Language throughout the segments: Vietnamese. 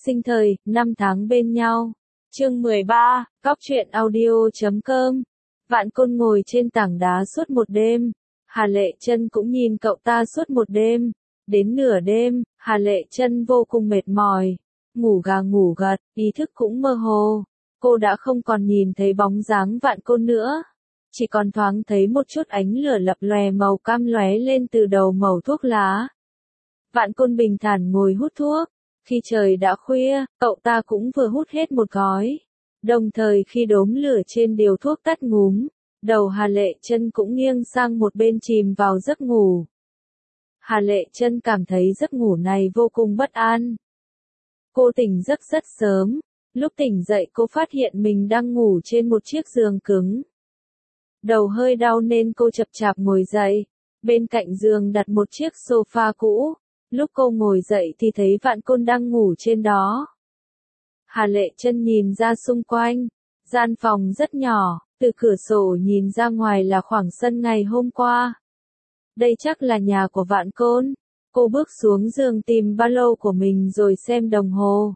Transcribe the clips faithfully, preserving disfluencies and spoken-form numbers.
Sinh thời, năm tháng bên nhau. Chương mười ba, Cóc truyện audio chấm com. Vạn Côn ngồi trên tảng đá suốt một đêm. Hà Lệ Chân cũng nhìn cậu ta suốt một đêm. Đến nửa đêm, Hà Lệ Chân vô cùng mệt mỏi. Ngủ gà ngủ gật, ý thức cũng mơ hồ. Cô đã không còn nhìn thấy bóng dáng Vạn Côn nữa. Chỉ còn thoáng thấy một chút ánh lửa lập lòe màu cam lóe lên từ đầu mẩu thuốc lá. Vạn Côn bình thản ngồi hút thuốc. Khi trời đã khuya, cậu ta cũng vừa hút hết một gói. Đồng thời khi đốm lửa trên điều thuốc tắt ngúm, đầu Hà Lệ Chân cũng nghiêng sang một bên chìm vào giấc ngủ. Hà Lệ Chân cảm thấy giấc ngủ này vô cùng bất an. Cô tỉnh giấc rất sớm, lúc tỉnh dậy cô phát hiện mình đang ngủ trên một chiếc giường cứng. Đầu hơi đau nên cô chập chạp ngồi dậy, bên cạnh giường đặt một chiếc sofa cũ. Lúc cô ngồi dậy thì thấy Vạn Côn đang ngủ trên đó. Hà Lệ Chân nhìn ra xung quanh, gian phòng rất nhỏ, từ cửa sổ nhìn ra ngoài là khoảng sân ngày hôm qua. Đây chắc là nhà của Vạn Côn. Cô bước xuống giường tìm ba lô của mình rồi xem đồng hồ.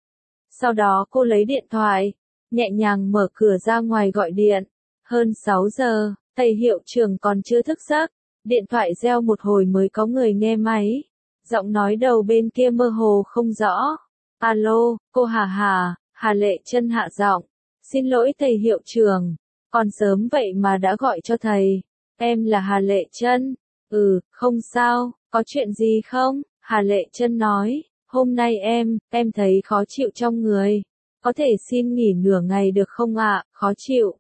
Sau đó cô lấy điện thoại, nhẹ nhàng mở cửa ra ngoài gọi điện. Hơn sáu giờ, thầy hiệu trưởng còn chưa thức giấc, điện thoại reo một hồi mới có người nghe máy. Giọng nói đầu bên kia mơ hồ không rõ. Alo, cô Hà Hà, Hà Lệ Chân hạ giọng. Xin lỗi thầy hiệu trưởng, còn sớm vậy mà đã gọi cho thầy. Em là Hà Lệ Chân. Ừ, không sao, có chuyện gì không? Hà Lệ Chân nói, hôm nay em, em thấy khó chịu trong người. Có thể xin nghỉ nửa ngày được không ạ, khó chịu.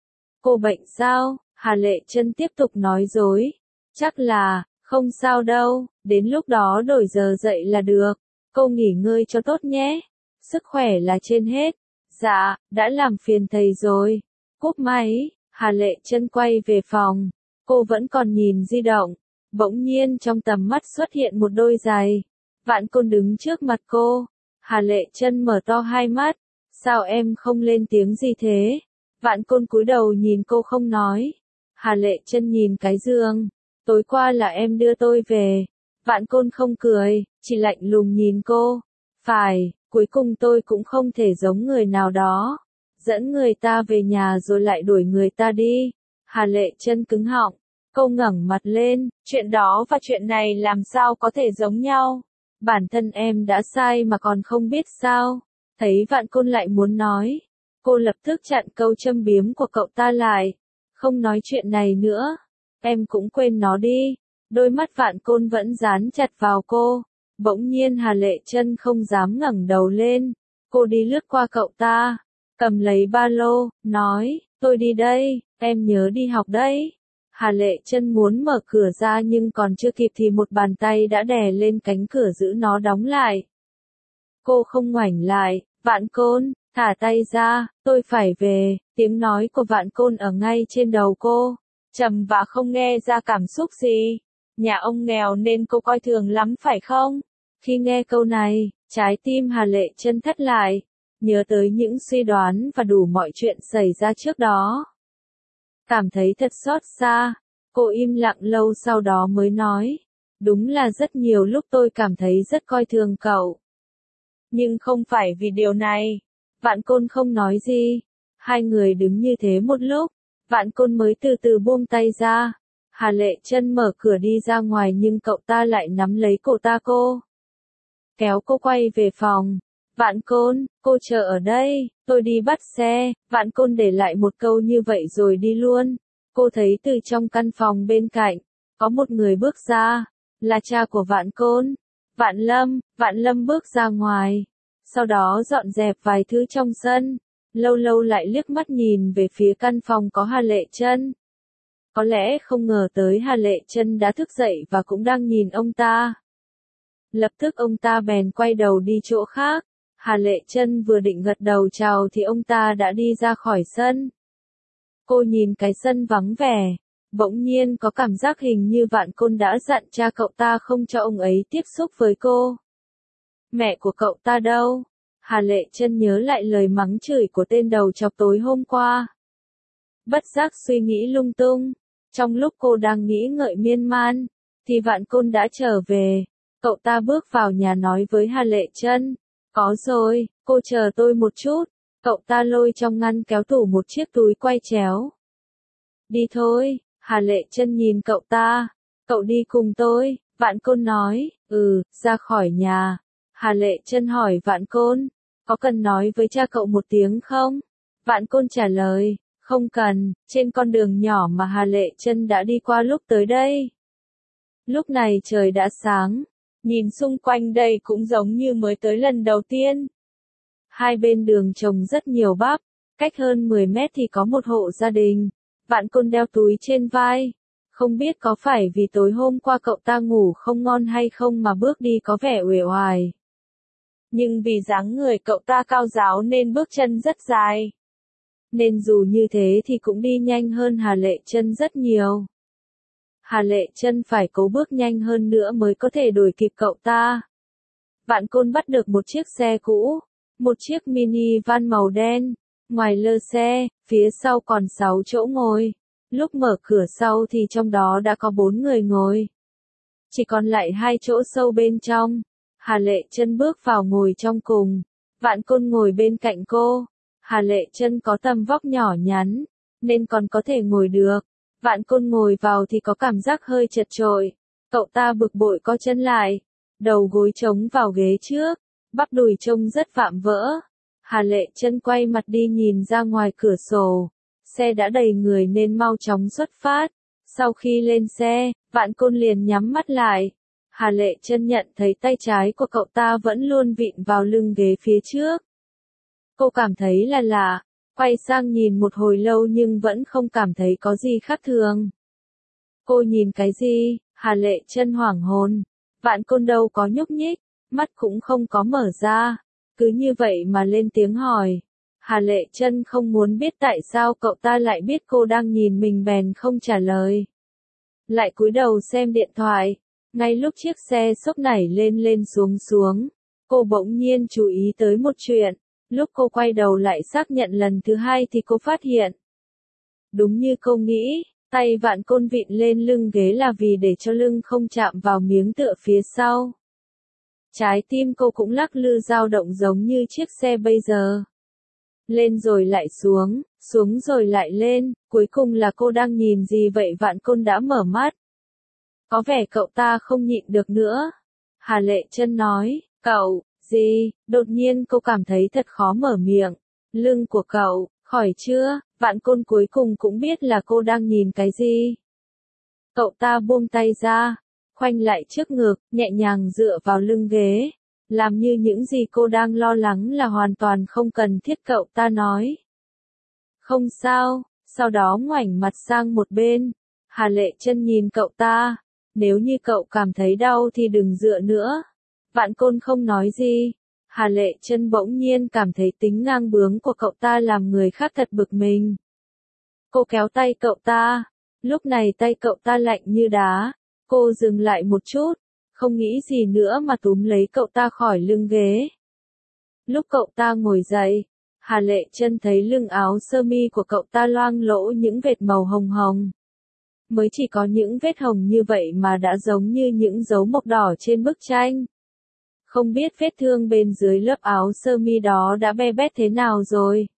Cô bệnh sao? Hà Lệ Chân tiếp tục nói dối. Chắc là, không sao đâu, đến lúc đó đổi giờ dậy là được. Cô nghỉ ngơi cho tốt nhé. Sức khỏe là trên hết. Dạ, đã làm phiền thầy rồi. Cúp máy, Hà Lệ Chân quay về phòng. Cô vẫn còn nhìn di động. Bỗng nhiên trong tầm mắt xuất hiện một đôi giày. Vạn Côn đứng trước mặt cô. Hà Lệ Chân mở to hai mắt. Sao em không lên tiếng gì thế? Vạn Côn cúi đầu nhìn cô không nói. Hà Lệ Chân nhìn cái giường. Tối qua là em đưa tôi về. Vạn Côn không cười, chỉ lạnh lùng nhìn cô. Phải, cuối cùng tôi cũng không thể giống người nào đó. Dẫn người ta về nhà rồi lại đuổi người ta đi. Hà Lệ Chân cứng họng. Cô ngẩng mặt lên, chuyện đó và chuyện này làm sao có thể giống nhau. Bản thân em đã sai mà còn không biết sao. Thấy Vạn Côn lại muốn nói. Cô lập tức chặn câu châm biếm của cậu ta lại. Không nói chuyện này nữa. Em cũng quên nó đi. Đôi mắt Vạn Côn vẫn dán chặt vào cô. Bỗng nhiên Hà Lệ Chân không dám ngẩng đầu lên. Cô đi lướt qua cậu ta, cầm lấy ba lô, nói, tôi đi đây, em nhớ đi học đấy. Hà Lệ Chân muốn mở cửa ra nhưng còn chưa kịp thì một bàn tay đã đè lên cánh cửa giữ nó đóng lại. Cô không ngoảnh lại. Vạn Côn, thả tay ra, tôi phải về. Tiếng nói của Vạn Côn ở ngay trên đầu cô. Trầm và không nghe ra cảm xúc gì. Nhà ông nghèo nên cô coi thường lắm phải không? Khi nghe câu này, trái tim Hà Lệ Chân thắt lại, nhớ tới những suy đoán và đủ mọi chuyện xảy ra trước đó. Cảm thấy thật xót xa, cô im lặng lâu sau đó mới nói, đúng là rất nhiều lúc tôi cảm thấy rất coi thường cậu. Nhưng không phải vì điều này. Vạn Côn không nói gì. Hai người đứng như thế một lúc. Vạn Côn mới từ từ buông tay ra. Hà Lệ Chân mở cửa đi ra ngoài nhưng cậu ta lại nắm lấy cổ ta cô. Kéo cô quay về phòng. Vạn Côn, cô chờ ở đây, tôi đi bắt xe. Vạn Côn để lại một câu như vậy rồi đi luôn. Cô thấy từ trong căn phòng bên cạnh, có một người bước ra. Là cha của Vạn Côn. Vạn Lâm, Vạn Lâm bước ra ngoài. Sau đó dọn dẹp vài thứ trong sân. Lâu lâu lại liếc mắt nhìn về phía căn phòng có Hà Lệ Chân. Có lẽ không ngờ tới Hà Lệ Chân đã thức dậy và cũng đang nhìn ông ta. Lập tức ông ta bèn quay đầu đi chỗ khác. Hà Lệ Chân vừa định gật đầu chào thì ông ta đã đi ra khỏi sân. Cô nhìn cái sân vắng vẻ. Bỗng nhiên có cảm giác hình như Vạn Côn đã dặn cha cậu ta không cho ông ấy tiếp xúc với cô. Mẹ của cậu ta đâu? Hà Lệ Chân nhớ lại lời mắng chửi của tên đầu chọc tối hôm qua. Bất giác suy nghĩ lung tung. Trong lúc cô đang nghĩ ngợi miên man, thì Vạn Côn đã trở về. Cậu ta bước vào nhà nói với Hà Lệ Chân. Có rồi, cô chờ tôi một chút. Cậu ta lôi trong ngăn kéo tủ một chiếc túi quay chéo. Đi thôi, Hà Lệ Chân nhìn cậu ta. Cậu đi cùng tôi, Vạn Côn nói. Ừ, ra khỏi nhà. Hà Lệ Chân hỏi Vạn Côn, có cần nói với cha cậu một tiếng không? Vạn Côn trả lời, không cần, trên con đường nhỏ mà Hà Lệ Chân đã đi qua lúc tới đây. Lúc này trời đã sáng, nhìn xung quanh đây cũng giống như mới tới lần đầu tiên. Hai bên đường trồng rất nhiều bắp, cách hơn mười mét thì có một hộ gia đình. Vạn Côn đeo túi trên vai. Không biết có phải vì tối hôm qua cậu ta ngủ không ngon hay không mà bước đi có vẻ uể oải. Nhưng vì dáng người cậu ta cao ráo nên bước chân rất dài. Nên dù như thế thì cũng đi nhanh hơn Hà Lệ Chân rất nhiều. Hà Lệ Chân phải cố bước nhanh hơn nữa mới có thể đuổi kịp cậu ta. Vạn Côn bắt được một chiếc xe cũ, một chiếc mini van màu đen. Ngoài lơ xe, phía sau còn sáu chỗ ngồi. Lúc mở cửa sau thì trong đó đã có bốn người ngồi. Chỉ còn lại hai chỗ sâu bên trong. Hà Lệ Chân bước vào ngồi trong cùng. Vạn Côn ngồi bên cạnh cô. Hà Lệ Chân có tầm vóc nhỏ nhắn, nên còn có thể ngồi được. Vạn Côn ngồi vào thì có cảm giác hơi chật chội. Cậu ta bực bội co chân lại, đầu gối chống vào ghế trước, bắp đùi trông rất vạm vỡ. Hà Lệ Chân quay mặt đi nhìn ra ngoài cửa sổ. Xe đã đầy người nên mau chóng xuất phát. Sau khi lên xe, Vạn Côn liền nhắm mắt lại. Hà Lệ Chân nhận thấy tay trái của cậu ta vẫn luôn vịn vào lưng ghế phía trước. Cô cảm thấy là lạ, quay sang nhìn một hồi lâu nhưng vẫn không cảm thấy có gì khác thường. Cô nhìn cái gì? Hà Lệ Chân hoảng hồn. Vạn Côn đâu có nhúc nhích, mắt cũng không có mở ra. Cứ như vậy mà lên tiếng hỏi. Hà Lệ Chân không muốn biết tại sao cậu ta lại biết cô đang nhìn mình bèn không trả lời. Lại cúi đầu xem điện thoại. Ngay lúc chiếc xe xốc nảy lên lên xuống xuống, cô bỗng nhiên chú ý tới một chuyện. Lúc cô quay đầu lại xác nhận lần thứ hai thì cô phát hiện. Đúng như cô nghĩ, tay Vạn Côn vịn lên lưng ghế là vì để cho lưng không chạm vào miếng tựa phía sau. Trái tim cô cũng lắc lư dao động giống như chiếc xe bây giờ. Lên rồi lại xuống, xuống rồi lại lên, cuối cùng là cô đang nhìn gì vậy? Vạn Côn đã mở mắt. Có vẻ cậu ta không nhịn được nữa. Hà Lệ Chân nói, cậu, gì? Đột nhiên cô cảm thấy thật khó mở miệng. Lưng của cậu, khỏi chưa? Vạn Côn cuối cùng cũng biết là cô đang nhìn cái gì. Cậu ta buông tay ra, khoanh lại trước ngực, nhẹ nhàng dựa vào lưng ghế. Làm như những gì cô đang lo lắng là hoàn toàn không cần thiết. Cậu ta nói. Không sao, sau đó ngoảnh mặt sang một bên. Hà Lệ Chân nhìn cậu ta. Nếu như cậu cảm thấy đau thì đừng dựa nữa. Vạn Côn không nói gì. Hà Lệ Chân bỗng nhiên cảm thấy tính ngang bướng của cậu ta làm người khác thật bực mình. Cô kéo tay cậu ta. Lúc này tay cậu ta lạnh như đá. Cô dừng lại một chút. Không nghĩ gì nữa mà túm lấy cậu ta khỏi lưng ghế. Lúc cậu ta ngồi dậy, Hà Lệ Chân thấy lưng áo sơ mi của cậu ta loang lỗ những vệt màu hồng hồng. Mới chỉ có những vết hồng như vậy mà đã giống như những dấu mộc đỏ trên bức tranh. Không biết vết thương bên dưới lớp áo sơ mi đó đã be bét thế nào rồi.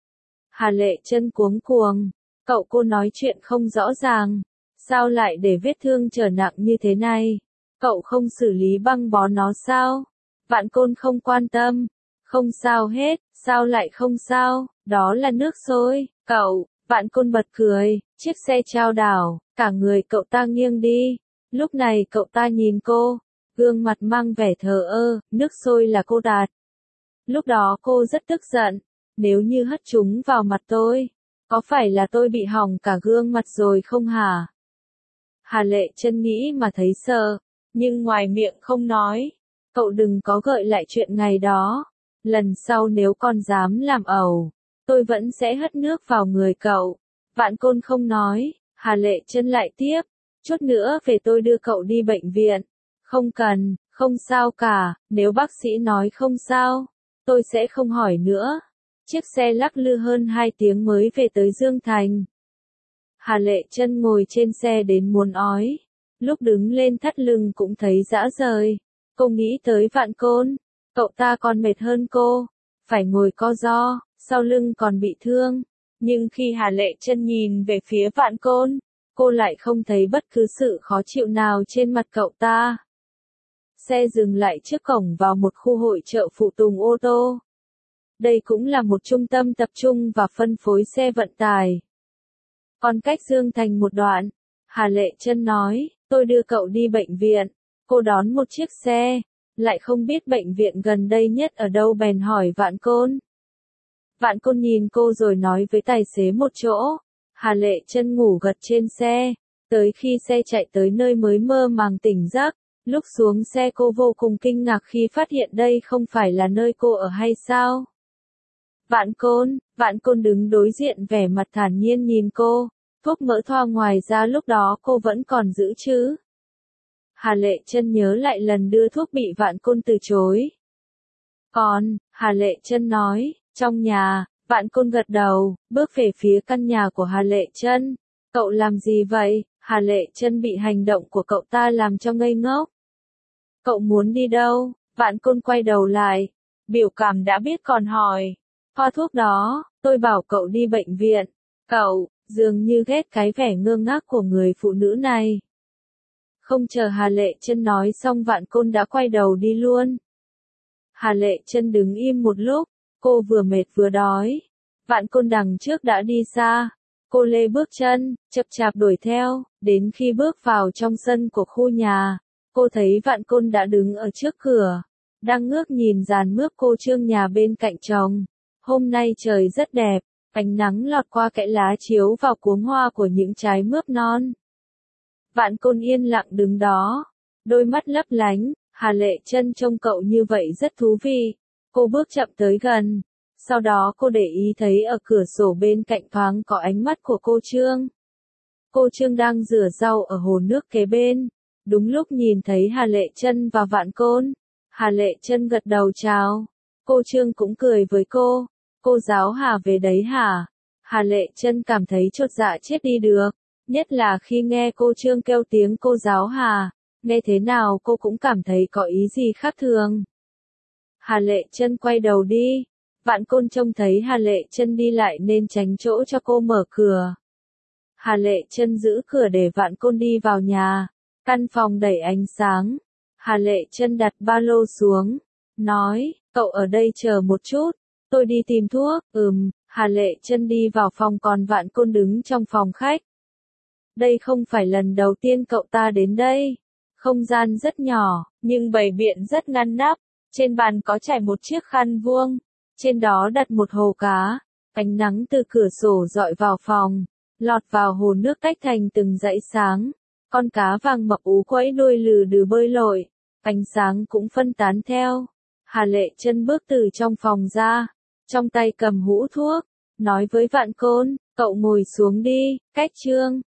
Hà Lệ Chân cuống cuồng. Cậu cô nói chuyện không rõ ràng. Sao lại để vết thương trở nặng như thế này? Cậu không xử lý băng bó nó sao? Vạn Côn không quan tâm. Không sao hết, sao lại không sao? Đó là nước sôi. Cậu, Vạn Côn bật cười, chiếc xe chao đảo, cả người cậu ta nghiêng đi. Lúc này cậu ta nhìn cô, gương mặt mang vẻ thờ ơ, nước sôi là cô đạt. Lúc đó cô rất tức giận, nếu như hất chúng vào mặt tôi, có phải là tôi bị hỏng cả gương mặt rồi không hả? Hà Lệ Chân nghĩ mà thấy sợ, nhưng ngoài miệng không nói. Cậu đừng có gợi lại chuyện ngày đó. Lần sau nếu con dám làm ẩu, tôi vẫn sẽ hất nước vào người cậu. Vạn Côn không nói. Hà Lệ Chân lại tiếp. Chút nữa về tôi đưa cậu đi bệnh viện. Không cần, không sao cả. Nếu bác sĩ nói không sao, tôi sẽ không hỏi nữa. Chiếc xe lắc lư hơn hai tiếng mới về tới Dương Thành. Hà Lệ Chân ngồi trên xe đến muốn ói. Lúc đứng lên thắt lưng cũng thấy rã rời. Cô nghĩ tới Vạn Côn. Cậu ta còn mệt hơn cô, phải ngồi co ro, sau lưng còn bị thương. Nhưng khi Hà Lệ Chân nhìn về phía Vạn Côn, cô lại không thấy bất cứ sự khó chịu nào trên mặt cậu ta. Xe dừng lại trước cổng vào một khu hội chợ phụ tùng ô tô. Đây cũng là một trung tâm tập trung và phân phối xe vận tải. Còn cách Dương Thành một đoạn, Hà Lệ Chân nói, tôi đưa cậu đi bệnh viện. Cô đón một chiếc xe, lại không biết bệnh viện gần đây nhất ở đâu bèn hỏi Vạn Côn. Vạn Côn nhìn cô rồi nói với tài xế một chỗ. Hà Lệ Chân ngủ gật trên xe, tới khi xe chạy tới nơi mới mơ màng tỉnh giấc. Lúc xuống xe cô vô cùng kinh ngạc khi phát hiện đây không phải là nơi cô ở hay sao? Vạn Côn, Vạn Côn đứng đối diện vẻ mặt thản nhiên nhìn cô, thuốc mỡ thoa ngoài ra lúc đó cô vẫn còn giữ chứ? Hà Lệ Chân nhớ lại lần đưa thuốc bị Vạn Côn từ chối. Còn, Hà Lệ Chân nói, trong nhà. Vạn Côn gật đầu, bước về phía căn nhà của Hà Lệ Chân. Cậu làm gì vậy? Hà Lệ Chân bị hành động của cậu ta làm cho ngây ngốc. Cậu muốn đi đâu? Vạn Côn quay đầu lại, biểu cảm đã biết còn hỏi. Pha thuốc đó, tôi bảo cậu đi bệnh viện. Cậu, dường như ghét cái vẻ ngơ ngác của người phụ nữ này. Không chờ Hà Lệ Chân nói xong Vạn Côn đã quay đầu đi luôn. Hà Lệ Chân đứng im một lúc, cô vừa mệt vừa đói. Vạn Côn đằng trước đã đi xa. Cô lê bước chân, chậm chạp đuổi theo, đến khi bước vào trong sân của khu nhà, cô thấy Vạn Côn đã đứng ở trước cửa, đang ngước nhìn giàn mướp cô trương nhà bên cạnh chồng. Hôm nay trời rất đẹp, ánh nắng lọt qua kẽ lá chiếu vào cuống hoa của những trái mướp non. Vạn Côn yên lặng đứng đó, đôi mắt lấp lánh. Hà Lệ Chân trông cậu như vậy rất thú vị. Cô bước chậm tới gần. Sau đó cô để ý thấy ở cửa sổ bên cạnh thoáng có ánh mắt của cô Trương. Cô Trương đang rửa rau ở hồ nước kế bên. Đúng lúc nhìn thấy Hà Lệ Chân và Vạn Côn, Hà Lệ Chân gật đầu chào. Cô Trương cũng cười với cô. Cô giáo Hà về đấy hả? Hà Lệ Chân cảm thấy chột dạ chết đi được. Nhất là khi nghe cô Trương kêu tiếng cô giáo Hà. Nghe thế nào cô cũng cảm thấy có ý gì khác thường. Hà Lệ Chân quay đầu đi. Vạn Côn trông thấy Hà Lệ Chân đi lại nên tránh chỗ cho cô mở cửa. Hà Lệ Chân giữ cửa để Vạn Côn đi vào nhà. Căn phòng đầy ánh sáng. Hà Lệ Chân đặt ba lô xuống, nói, cậu ở đây chờ một chút, tôi đi tìm thuốc. Ừm, Hà Lệ Chân đi vào phòng còn Vạn Côn đứng trong phòng khách. Đây không phải lần đầu tiên cậu ta đến đây. Không gian rất nhỏ, nhưng bày biện rất ngăn nắp. Trên bàn có trải một chiếc khăn vuông. Trên đó đặt một hồ cá. Ánh nắng từ cửa sổ dọi vào phòng, lọt vào hồ nước tách thành từng dãy sáng. Con cá vàng mập ú quẫy đuôi lừ đừ bơi lội. Ánh sáng cũng phân tán theo. Hà Lệ Chân bước từ trong phòng ra, trong tay cầm hũ thuốc, nói với Vạn Côn, cậu ngồi xuống đi, cách Trương.